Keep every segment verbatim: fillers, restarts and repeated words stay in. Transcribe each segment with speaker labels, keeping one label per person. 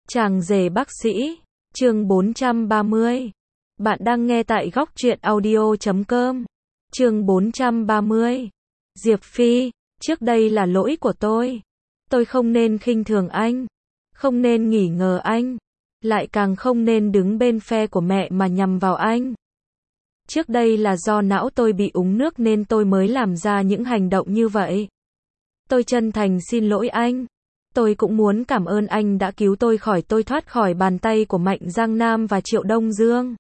Speaker 1: Chàng rể bác sĩ, chương bốn trăm ba mươi. Bạn đang nghe tại góc truyện audio chấm com. Chương bốn trăm ba mươi. Diệp Phi, trước đây là lỗi của tôi. Tôi không nên khinh thường anh, không nên nghỉ ngờ anh, lại càng không nên đứng bên phe của mẹ mà nhằm vào anh. Trước đây là do não tôi bị úng nước nên tôi mới làm ra những hành động như vậy. Tôi chân thành xin lỗi anh. Tôi cũng muốn cảm ơn anh đã cứu tôi khỏi tôi thoát khỏi bàn tay của Mạnh Giang Nam và Triệu Đông Dương.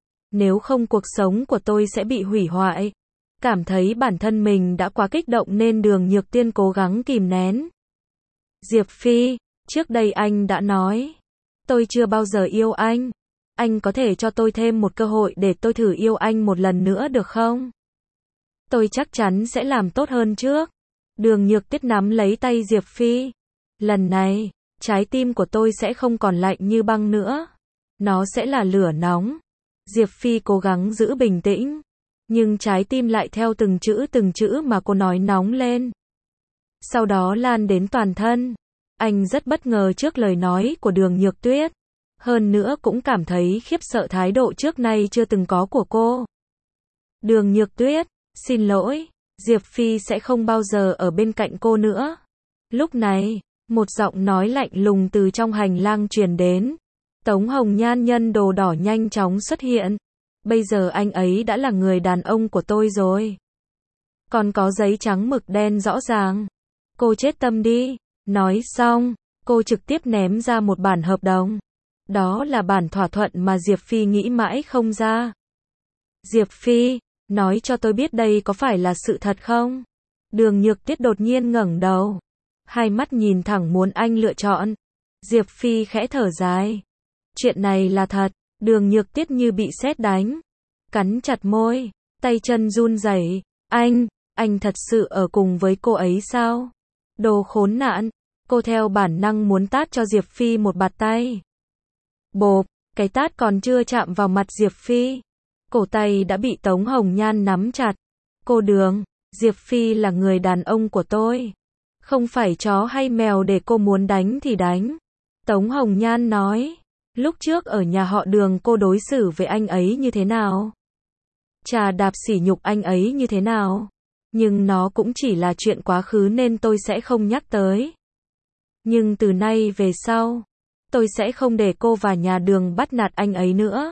Speaker 1: Nếu không cuộc sống của tôi sẽ bị hủy hoại. Cảm thấy bản thân mình đã quá kích động nên Đường Nhược Tiên cố gắng kìm nén. Diệp Phi, trước đây anh đã nói, tôi chưa bao giờ yêu anh. Anh có thể cho tôi thêm một cơ hội để tôi thử yêu anh một lần nữa được không? Tôi chắc chắn sẽ làm tốt hơn trước. Đường Nhược Tiết nắm lấy tay Diệp Phi. Lần này, trái tim của tôi sẽ không còn lạnh như băng nữa. Nó sẽ là lửa nóng. Diệp Phi cố gắng giữ bình tĩnh. Nhưng trái tim lại theo từng chữ từng chữ mà cô nói nóng lên. Sau đó lan đến toàn thân. Anh rất bất ngờ trước lời nói của Đường Nhược Tuyết. Hơn nữa cũng cảm thấy khiếp sợ thái độ trước nay chưa từng có của cô. Đường Nhược Tuyết, xin lỗi, Diệp Phi sẽ không bao giờ ở bên cạnh cô nữa. Lúc này, một giọng nói lạnh lùng từ trong hành lang truyền đến. Tống Hồng Nhan nhân đồ đỏ nhanh chóng xuất hiện. Bây giờ anh ấy đã là người đàn ông của tôi rồi. Còn có giấy trắng mực đen rõ ràng. Cô chết tâm đi. Nói xong, cô trực tiếp ném ra một bản hợp đồng. Đó là bản thỏa thuận mà Diệp Phi nghĩ mãi không ra. Diệp Phi, nói cho tôi biết đây có phải là sự thật không? Đường Nhược Tiết đột nhiên ngẩng đầu. Hai mắt nhìn thẳng muốn anh lựa chọn. Diệp Phi khẽ thở dài. Chuyện này là thật. Đường Nhược Tiết như bị sét đánh. Cắn chặt môi, tay chân run rẩy. Anh, anh thật sự ở cùng với cô ấy sao? Đồ khốn nạn. Cô theo bản năng muốn tát cho Diệp Phi một bạt tay. Bộp, cái tát còn chưa chạm vào mặt Diệp Phi. Cổ tay đã bị Tống Hồng Nhan nắm chặt. Cô Đường, Diệp Phi là người đàn ông của tôi. Không phải chó hay mèo để cô muốn đánh thì đánh. Tống Hồng Nhan nói. Lúc trước ở nhà họ Đường cô đối xử với anh ấy như thế nào? Trà đạp sỉ nhục anh ấy như thế nào? Nhưng nó cũng chỉ là chuyện quá khứ nên tôi sẽ không nhắc tới. Nhưng từ nay về sau, tôi sẽ không để cô và nhà Đường bắt nạt anh ấy nữa.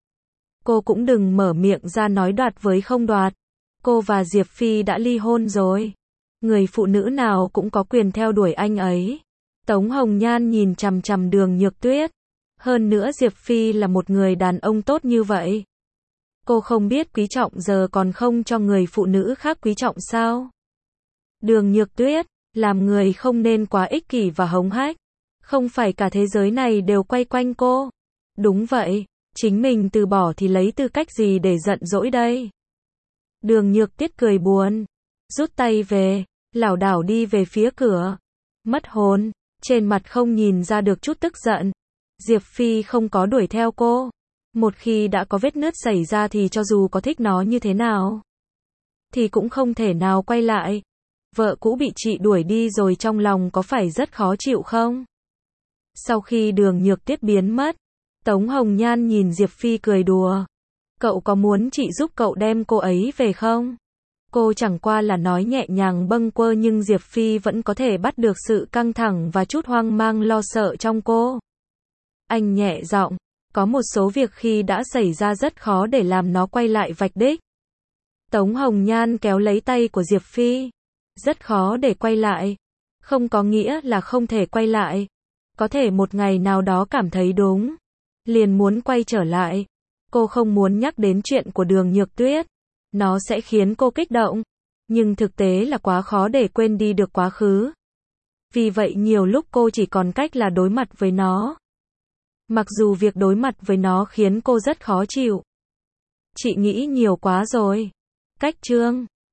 Speaker 1: Cô cũng đừng mở miệng ra nói đoạt với không đoạt. Cô và Diệp Phi đã ly hôn rồi. Người phụ nữ nào cũng có quyền theo đuổi anh ấy. Tống Hồng Nhan nhìn chằm chằm Đường Nhược Tuyết. Hơn nữa Diệp Phi là một người đàn ông tốt như vậy. Cô không biết quý trọng giờ còn không cho người phụ nữ khác quý trọng sao? Đường Nhược Tuyết, làm người không nên quá ích kỷ và hống hách. Không phải cả thế giới này đều quay quanh cô. Đúng vậy, chính mình từ bỏ thì lấy tư cách gì để giận dỗi đây? Đường Nhược Tiết cười buồn, rút tay về, lảo đảo đi về phía cửa. Mất hồn, trên mặt không nhìn ra được chút tức giận. Diệp Phi không có đuổi theo cô. Một khi đã có vết nứt xảy ra thì cho dù có thích nó như thế nào, thì cũng không thể nào quay lại. Vợ cũ bị chị đuổi đi rồi trong lòng có phải rất khó chịu không? Sau khi Đường Nhược Tiết biến mất, Tống Hồng Nhan nhìn Diệp Phi cười đùa. Cậu có muốn chị giúp cậu đem cô ấy về không? Cô chẳng qua là nói nhẹ nhàng bâng quơ nhưng Diệp Phi vẫn có thể bắt được sự căng thẳng và chút hoang mang lo sợ trong cô. Anh nhẹ giọng, có một số việc khi đã xảy ra rất khó để làm nó quay lại vạch đích. Tống Hồng Nhan kéo lấy tay của Diệp Phi. Rất khó để quay lại. Không có nghĩa là không thể quay lại. Có thể một ngày nào đó cảm thấy đúng. Liền muốn quay trở lại. Cô không muốn nhắc đến chuyện của Đường Nhược Tuyết. Nó sẽ khiến cô kích động. Nhưng thực tế là quá khó để quên đi được quá khứ. Vì vậy nhiều lúc cô chỉ còn cách là đối mặt với nó. Mặc dù việc đối mặt với nó khiến cô rất khó chịu. Chị nghĩ nhiều quá rồi. Cách chương